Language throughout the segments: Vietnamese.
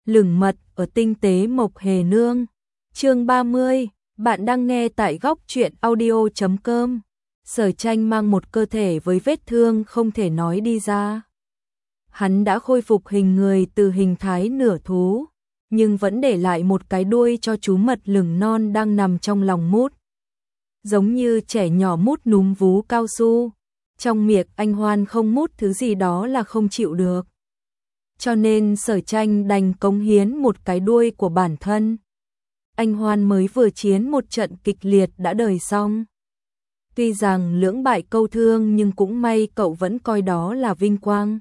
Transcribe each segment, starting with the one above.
lửng mật ở tinh tế Mộc Hề Nương. Chương 30, bạn đang nghe tại góc truyện audio.com. Sở Tranh mang một cơ thể với vết thương không thể nói đi ra. Hắn đã khôi phục hình người từ hình thái nửa thú, nhưng vẫn để lại một cái đuôi cho chú mật lửng non đang nằm trong lòng mút. Giống như trẻ nhỏ mút núm vú cao su, trong miệng anh Hoan không mút thứ gì đó là không chịu được. Cho nên Sở Tranh đành cống hiến một cái đuôi của bản thân. Anh Hoan mới vừa chiến một trận kịch liệt đã đời xong. Tuy rằng lưỡng bại câu thương nhưng cũng may cậu vẫn coi đó là vinh quang.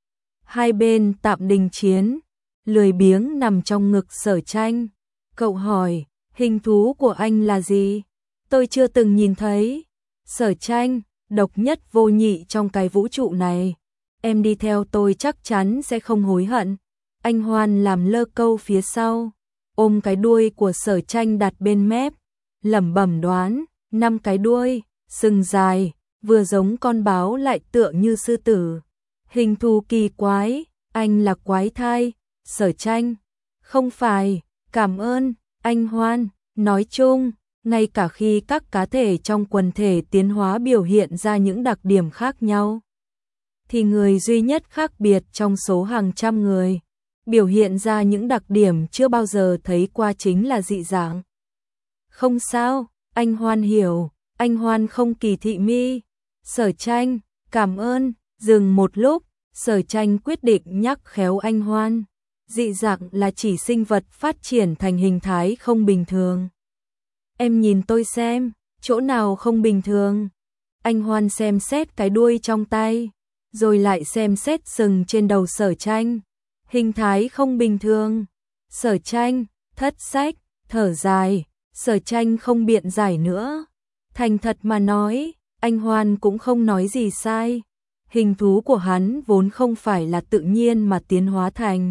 Hai bên tạm đình chiến, lười biếng nằm trong ngực Sở Tranh. Cậu hỏi, hình thú của anh là gì? Tôi chưa từng nhìn thấy. Sở Tranh, độc nhất vô nhị trong cái vũ trụ này. Em đi theo tôi chắc chắn sẽ không hối hận. Anh Hoan làm lơ câu phía sau, ôm cái đuôi của Sở Tranh đặt bên mép, lẩm bẩm đoán, 5 cái đuôi, sừng dài, vừa giống con báo lại tựa như sư tử. Hình thù kỳ quái, anh là quái thai. Sở Tranh, không phải, cảm ơn, anh Hoan. Nói chung, ngay cả khi các cá thể trong quần thể tiến hóa biểu hiện ra những đặc điểm khác nhau, thì người duy nhất khác biệt trong số hàng trăm người, biểu hiện ra những đặc điểm chưa bao giờ thấy qua chính là dị dạng. Không sao, anh Hoan hiểu, anh Hoan không kỳ thị mi. Sở Tranh, cảm ơn. Dừng một lúc, Sở Tranh quyết định nhắc khéo anh Hoan. Dị dạng là chỉ sinh vật phát triển thành hình thái không bình thường. Em nhìn tôi xem, chỗ nào không bình thường? Anh Hoan xem xét cái đuôi trong tay, rồi lại xem xét sừng trên đầu Sở Tranh. Hình thái không bình thường. Sở Tranh, thất sách, thở dài. Sở Tranh không biện giải nữa. Thành thật mà nói, anh Hoan cũng không nói gì sai. Hình thú của hắn vốn không phải là tự nhiên mà tiến hóa thành.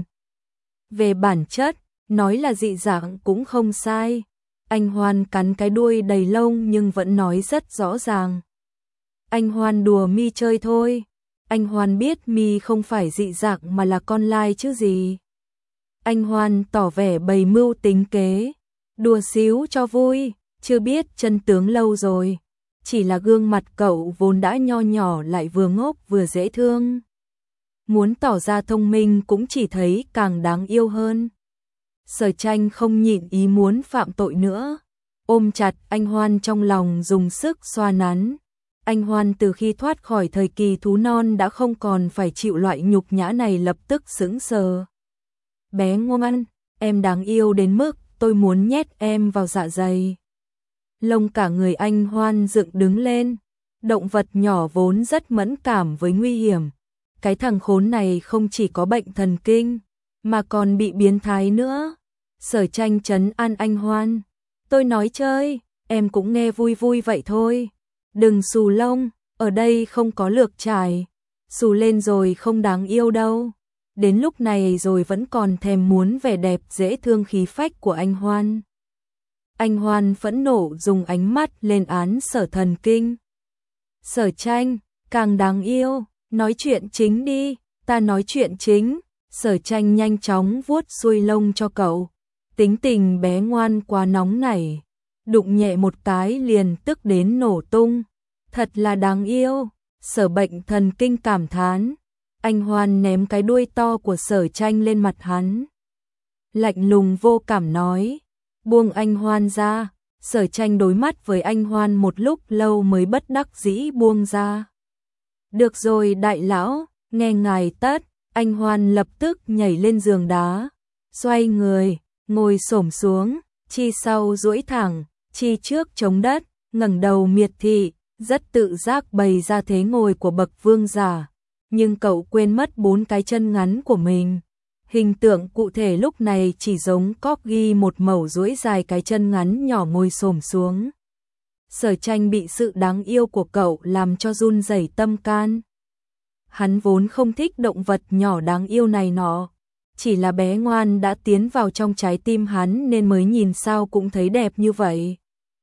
Về bản chất, nói là dị dạng cũng không sai. Anh Hoan cắn cái đuôi đầy lông nhưng vẫn nói rất rõ ràng. Anh Hoan đùa mi chơi thôi. Anh Hoan biết mi không phải dị dạng mà là con lai chứ gì. Anh Hoan tỏ vẻ bày mưu tính kế. Đùa xíu cho vui, chưa biết chân tướng lâu rồi. Chỉ là gương mặt cậu vốn đã nho nhỏ lại vừa ngốc vừa dễ thương. Muốn tỏ ra thông minh cũng chỉ thấy càng đáng yêu hơn. Sở Tranh không nhịn ý muốn phạm tội nữa. Ôm chặt anh Hoan trong lòng dùng sức xoa nắn. Anh Hoan từ khi thoát khỏi thời kỳ thú non đã không còn phải chịu loại nhục nhã này, lập tức sững sờ. Bé ngoan, em đáng yêu đến mức tôi muốn nhét em vào dạ dày. Lông cả người anh Hoan dựng đứng lên. Động vật nhỏ vốn rất mẫn cảm với nguy hiểm. Cái thằng khốn này không chỉ có bệnh thần kinh, mà còn bị biến thái nữa. Sở Tranh trấn an anh Hoan. Tôi nói chơi, em cũng nghe vui vui vậy thôi. Đừng xù lông, ở đây không có lược trải. Xù lên rồi không đáng yêu đâu. Đến lúc này rồi vẫn còn thèm muốn vẻ đẹp dễ thương khí phách của anh Hoan. Anh Hoan phẫn nộ dùng ánh mắt lên án Sở Thần Kinh. Sở Tranh, càng đáng yêu, nói chuyện chính đi, ta nói chuyện chính. Sở Tranh nhanh chóng vuốt xuôi lông cho cậu. Tính tình bé ngoan quá nóng nảy, đụng nhẹ một cái liền tức đến nổ tung. Thật là đáng yêu. Sở Bệnh Thần Kinh cảm thán. Anh Hoan ném cái đuôi to của Sở Tranh lên mặt hắn. Lạnh lùng vô cảm nói, buông anh Hoan ra. Sở Tranh đối mắt với anh Hoan một lúc lâu mới bất đắc dĩ buông ra. Được rồi đại lão, nghe ngài tất. Anh Hoan lập tức nhảy lên giường đá, xoay người, ngồi xổm xuống, chi sau duỗi thẳng, chi trước chống đất, ngẩng đầu miệt thị, rất tự giác bày ra thế ngồi của bậc vương giả. Nhưng cậu quên mất 4 cái chân ngắn của mình. Hình tượng cụ thể lúc này chỉ giống corgi một mẩu duỗi dài cái chân ngắn nhỏ ngồi xổm xuống. Sở Tranh bị sự đáng yêu của cậu làm cho run rẩy tâm can. Hắn vốn không thích động vật nhỏ đáng yêu này nọ, chỉ là bé ngoan đã tiến vào trong trái tim hắn nên mới nhìn sao cũng thấy đẹp như vậy.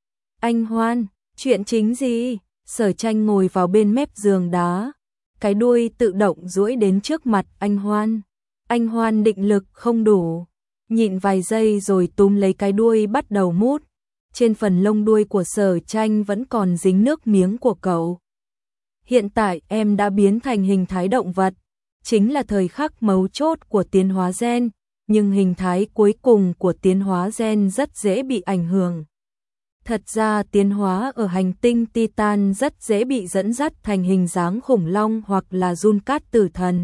Anh Hoan, chuyện chính gì? Sở Tranh ngồi vào bên mép giường đá, cái đuôi tự động duỗi đến trước mặt anh Hoan. Anh Hoan định lực không đủ, nhịn vài giây rồi túm lấy cái đuôi bắt đầu mút. Trên phần lông đuôi của Sở Tranh vẫn còn dính nước miếng của cậu. Hiện tại em đã biến thành hình thái động vật, chính là thời khắc mấu chốt của tiến hóa gen, nhưng hình thái cuối cùng của tiến hóa gen rất dễ bị ảnh hưởng. Thật ra tiến hóa ở hành tinh Titan rất dễ bị dẫn dắt thành hình dáng khủng long hoặc là giun cát tử thần.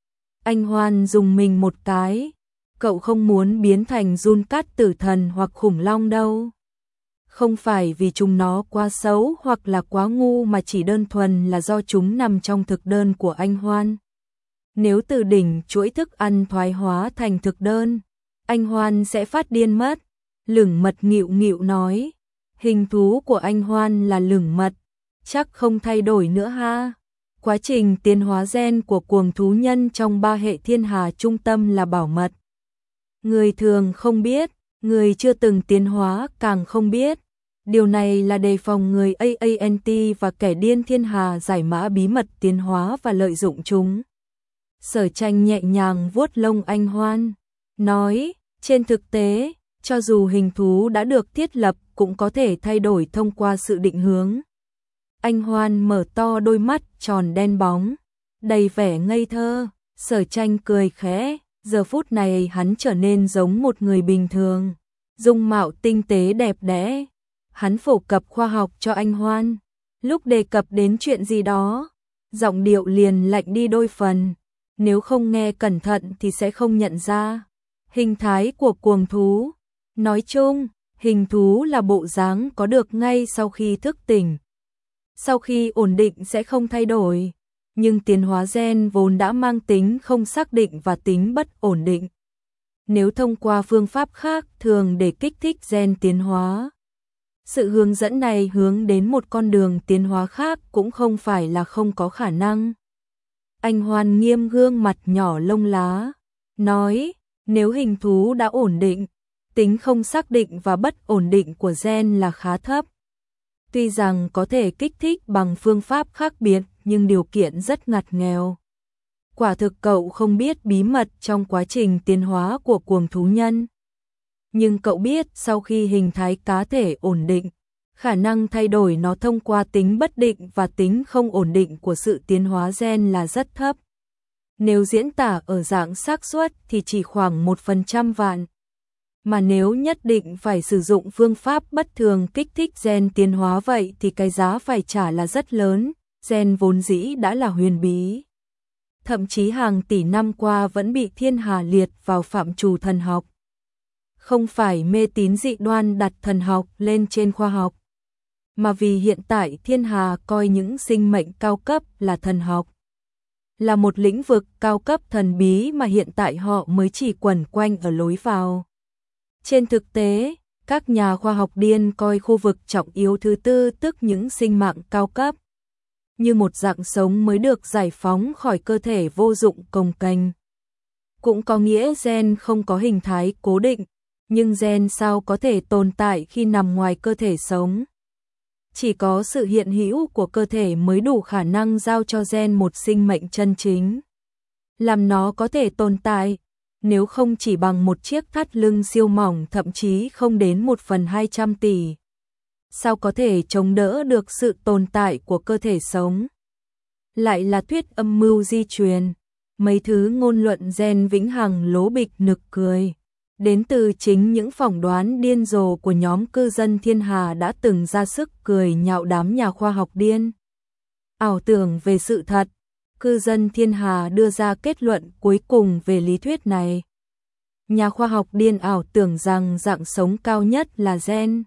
Anh Hoan dùng mình một cái, cậu không muốn biến thành giun cát tử thần hoặc khủng long đâu. Không phải vì chúng nó quá xấu hoặc là quá ngu mà chỉ đơn thuần là do chúng nằm trong thực đơn của anh Hoan. Nếu từ đỉnh chuỗi thức ăn thoái hóa thành thực đơn, anh Hoan sẽ phát điên mất. Lửng mật nghịu nghịu nói, hình thú của anh Hoan là lửng mật, chắc không thay đổi nữa ha. Quá trình tiến hóa gen của cuồng thú nhân trong 3 hệ thiên hà trung tâm là bảo mật. Người thường không biết, người chưa từng tiến hóa càng không biết. Điều này là đề phòng người AANT và kẻ điên thiên hà giải mã bí mật tiến hóa và lợi dụng chúng. Sở Tranh nhẹ nhàng vuốt lông anh Hoan, nói, trên thực tế, cho dù hình thú đã được thiết lập cũng có thể thay đổi thông qua sự định hướng. Anh Hoan mở to đôi mắt tròn đen bóng, đầy vẻ ngây thơ. Sở Tranh cười khẽ, giờ phút này hắn trở nên giống một người bình thường, dung mạo tinh tế đẹp đẽ. Hắn phổ cập khoa học cho anh Hoan, lúc đề cập đến chuyện gì đó, giọng điệu liền lạnh đi đôi phần, nếu không nghe cẩn thận thì sẽ không nhận ra. Hình thái của cuồng thú, nói chung, hình thú là bộ dáng có được ngay sau khi thức tỉnh. Sau khi ổn định sẽ không thay đổi, nhưng tiến hóa gen vốn đã mang tính không xác định và tính bất ổn định. Nếu thông qua phương pháp khác thường để kích thích gen tiến hóa, sự hướng dẫn này hướng đến một con đường tiến hóa khác cũng không phải là không có khả năng. Anh Hoan nghiêm gương mặt nhỏ lông lá, nói, nếu hình thú đã ổn định, tính không xác định và bất ổn định của gen là khá thấp. Tuy rằng có thể kích thích bằng phương pháp khác biệt, nhưng điều kiện rất ngặt nghèo. Quả thực cậu không biết bí mật trong quá trình tiến hóa của cuồng thú nhân. Nhưng cậu biết sau khi hình thái cá thể ổn định, khả năng thay đổi nó thông qua tính bất định và tính không ổn định của sự tiến hóa gen là rất thấp. Nếu diễn tả ở dạng xác suất thì chỉ khoảng 1% vạn. Mà nếu nhất định phải sử dụng phương pháp bất thường kích thích gen tiến hóa vậy thì cái giá phải trả là rất lớn, gen vốn dĩ đã là huyền bí. Thậm chí hàng tỷ năm qua vẫn bị thiên hà liệt vào phạm trù thần học. Không phải mê tín dị đoan đặt thần học lên trên khoa học, mà vì hiện tại thiên hà coi những sinh mệnh cao cấp là thần học. Là một lĩnh vực cao cấp thần bí mà hiện tại họ mới chỉ quẩn quanh ở lối vào. Trên thực tế, các nhà khoa học điên coi khu vực trọng yếu thứ tư tức những sinh mạng cao cấp như một dạng sống mới được giải phóng khỏi cơ thể vô dụng cồng kềnh. Cũng có nghĩa gen không có hình thái cố định, nhưng gen sao có thể tồn tại khi nằm ngoài cơ thể sống. Chỉ có sự hiện hữu của cơ thể mới đủ khả năng giao cho gen một sinh mệnh chân chính, làm nó có thể tồn tại, nếu không chỉ bằng một chiếc thắt lưng siêu mỏng thậm chí không đến 1/200 tỷ. Sao có thể chống đỡ được sự tồn tại của cơ thể sống? Lại là thuyết âm mưu di truyền, mấy thứ ngôn luận gen vĩnh hằng lố bịch nực cười. Đến từ chính những phỏng đoán điên rồ của nhóm cư dân thiên hà đã từng ra sức cười nhạo đám nhà khoa học điên. Ảo tưởng về sự thật, cư dân thiên hà đưa ra kết luận cuối cùng về lý thuyết này. Nhà khoa học điên ảo tưởng rằng dạng sống cao nhất là gen.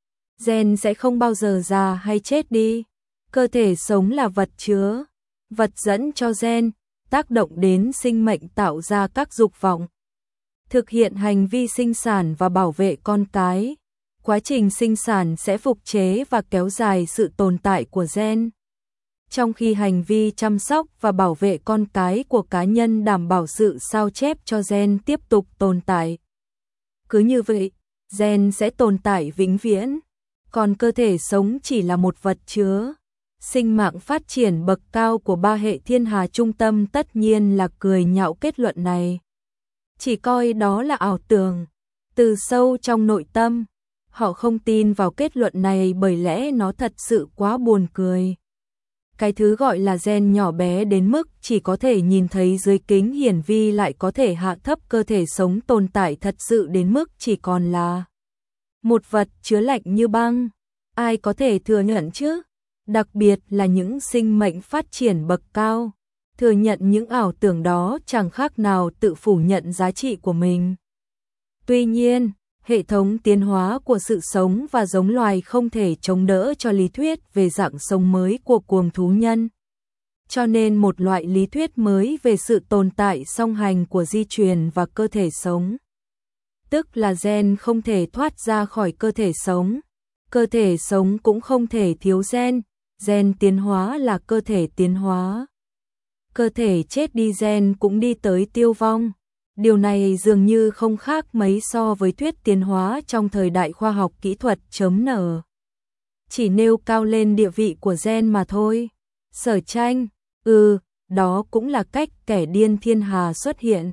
Gen sẽ không bao giờ già hay chết đi. Cơ thể sống là vật chứa, vật dẫn cho gen, tác động đến sinh mệnh tạo ra các dục vọng, thực hiện hành vi sinh sản và bảo vệ con cái. Quá trình sinh sản sẽ phục chế và kéo dài sự tồn tại của gen, trong khi hành vi chăm sóc và bảo vệ con cái của cá nhân đảm bảo sự sao chép cho gen tiếp tục tồn tại. Cứ như vậy, gen sẽ tồn tại vĩnh viễn, còn cơ thể sống chỉ là một vật chứa. Sinh mạng phát triển bậc cao của 3 hệ thiên hà trung tâm tất nhiên là cười nhạo kết luận này, chỉ coi đó là ảo tưởng. Từ sâu trong nội tâm, họ không tin vào kết luận này bởi lẽ nó thật sự quá buồn cười. Cái thứ gọi là gen nhỏ bé đến mức chỉ có thể nhìn thấy dưới kính hiển vi lại có thể hạ thấp cơ thể sống tồn tại thật sự đến mức chỉ còn là một vật chứa lạnh như băng. Ai có thể thừa nhận chứ? Đặc biệt là những sinh mệnh phát triển bậc cao. Thừa nhận những ảo tưởng đó chẳng khác nào tự phủ nhận giá trị của mình. Tuy nhiên, hệ thống tiến hóa của sự sống và giống loài không thể chống đỡ cho lý thuyết về dạng sống mới của cuồng thú nhân. Cho nên một loại lý thuyết mới về sự tồn tại song hành của di truyền và cơ thể sống. Tức là gen không thể thoát ra khỏi cơ thể sống. Cơ thể sống cũng không thể thiếu gen. Gen tiến hóa là cơ thể tiến hóa. Cơ thể chết đi gen cũng đi tới tiêu vong. Điều này dường như không khác mấy so với thuyết tiến hóa trong thời đại khoa học kỹ thuật chấm nở. Chỉ nêu cao lên địa vị của gen mà thôi. Sở Tranh, đó cũng là cách kẻ điên thiên hà xuất hiện.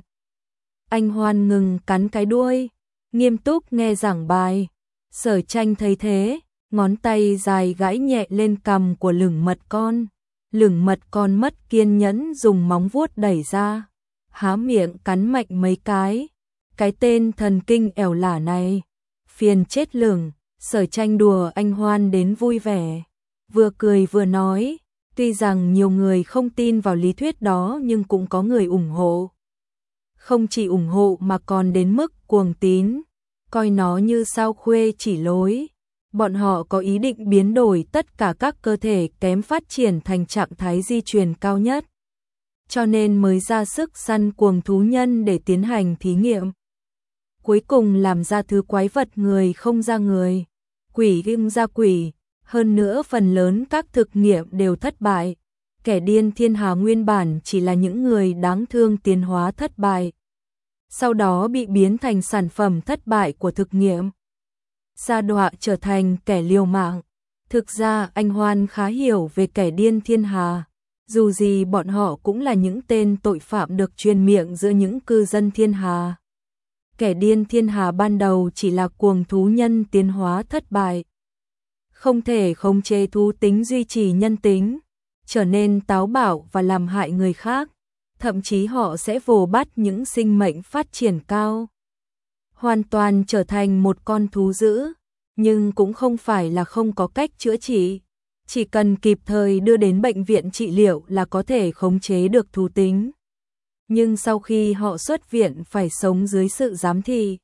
Anh Hoan ngừng cắn cái đuôi, nghiêm túc nghe giảng bài. Sở Tranh thấy thế, ngón tay dài gãi nhẹ lên cằm của lửng mật con. Lửng mật con mất kiên nhẫn dùng móng vuốt đẩy ra, há miệng cắn mạnh mấy cái. Cái tên thần kinh ẻo lả này, phiền chết lửng. Sở Tranh đùa anh Hoan đến vui vẻ, vừa cười vừa nói, tuy rằng nhiều người không tin vào lý thuyết đó nhưng cũng có người ủng hộ. Không chỉ ủng hộ mà còn đến mức cuồng tín, coi nó như sao khuê chỉ lối. Bọn họ có ý định biến đổi tất cả các cơ thể kém phát triển thành trạng thái di truyền cao nhất. Cho nên mới ra sức săn cuồng thú nhân để tiến hành thí nghiệm. Cuối cùng làm ra thứ quái vật người không ra người, quỷ không ra quỷ. Hơn nữa phần lớn các thực nghiệm đều thất bại. Kẻ điên thiên hà nguyên bản chỉ là những người đáng thương tiến hóa thất bại. Sau đó bị biến thành sản phẩm thất bại của thực nghiệm. Sa đọa trở thành kẻ liều mạng. Thực ra anh Hoan khá hiểu về kẻ điên thiên hà. Dù gì bọn họ cũng là những tên tội phạm được truyền miệng giữa những cư dân thiên hà. Kẻ điên thiên hà ban đầu chỉ là cuồng thú nhân tiến hóa thất bại. Không thể khống chế thú tính duy trì nhân tính, trở nên táo bạo và làm hại người khác. Thậm chí họ sẽ vồ bắt những sinh mệnh phát triển cao. Hoàn toàn trở thành một con thú dữ, nhưng cũng không phải là không có cách chữa trị. Chỉ cần kịp thời đưa đến bệnh viện trị liệu là có thể khống chế được thú tính. Nhưng sau khi họ xuất viện phải sống dưới sự giám thị.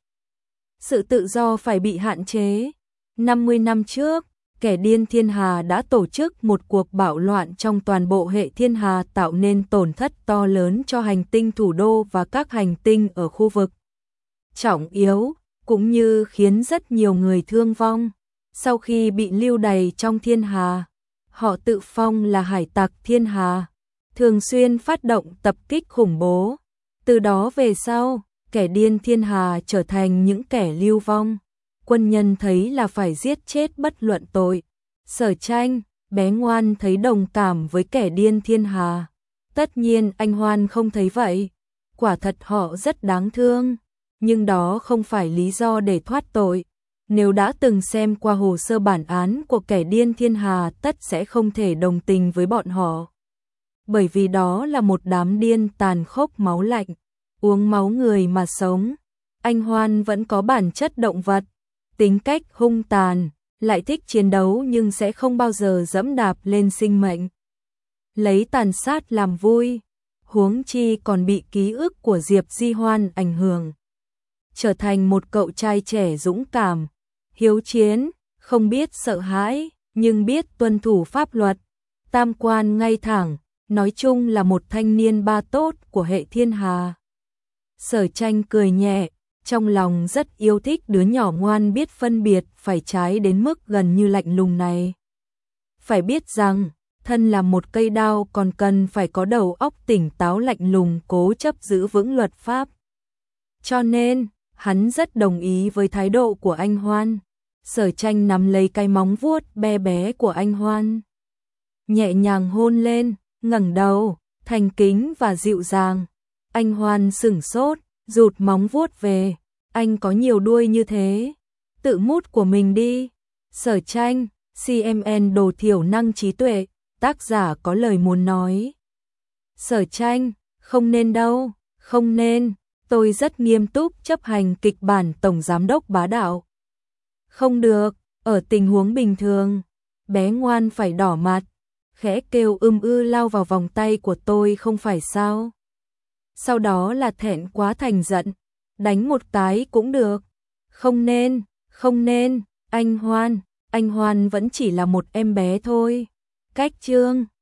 Sự tự do phải bị hạn chế. 50 năm trước, kẻ điên thiên hà đã tổ chức một cuộc bạo loạn trong toàn bộ hệ thiên hà tạo nên tổn thất to lớn cho hành tinh thủ đô và các hành tinh ở khu vực trọng yếu, cũng như khiến rất nhiều người thương vong. Sau khi bị lưu đày trong thiên hà, họ tự phong là hải tặc thiên hà, thường xuyên phát động tập kích khủng bố. Từ đó về sau, kẻ điên thiên hà trở thành những kẻ lưu vong. Quân nhân thấy là phải giết chết bất luận tội. Sở Tranh, bé ngoan thấy đồng cảm với kẻ điên thiên hà. Tất nhiên anh Hoan không thấy vậy. Quả thật họ rất đáng thương. Nhưng đó không phải lý do để thoát tội. Nếu đã từng xem qua hồ sơ bản án của kẻ điên thiên hà tất sẽ không thể đồng tình với bọn họ. Bởi vì đó là một đám điên tàn khốc máu lạnh, uống máu người mà sống. Anh Hoan vẫn có bản chất động vật, tính cách hung tàn, lại thích chiến đấu nhưng sẽ không bao giờ dẫm đạp lên sinh mệnh. Lấy tàn sát làm vui, huống chi còn bị ký ức của Diệp Di Hoan ảnh hưởng. Trở thành một cậu trai trẻ dũng cảm, hiếu chiến, không biết sợ hãi, nhưng biết tuân thủ pháp luật, tam quan ngay thẳng, nói chung là một thanh niên ba tốt của hệ thiên hà. Sở Tranh cười nhẹ, trong lòng rất yêu thích đứa nhỏ ngoan biết phân biệt phải trái đến mức gần như lạnh lùng này. Phải biết rằng, thân là một cây đao còn cần phải có đầu óc tỉnh táo lạnh lùng cố chấp giữ vững luật pháp. Cho nên, hắn rất đồng ý với thái độ của anh Hoan. Sở Tranh nắm lấy cái móng vuốt bé bé của anh Hoan, nhẹ nhàng hôn lên, ngẩng đầu, thành kính và dịu dàng. Anh Hoan sửng sốt, rụt móng vuốt về, anh có nhiều đuôi như thế, tự mút của mình đi. Sở Tranh, CMN đồ thiểu năng trí tuệ, tác giả có lời muốn nói. Sở Tranh, không nên đâu, không nên, tôi rất nghiêm túc chấp hành kịch bản tổng giám đốc bá đạo. Không được, ở tình huống bình thường, bé ngoan phải đỏ mặt, khẽ kêu lao vào vòng tay của tôi không phải sao. Sau đó là thẹn quá thành giận, đánh một cái cũng được. Không nên, không nên, anh Hoan vẫn chỉ là một em bé thôi. Cách chương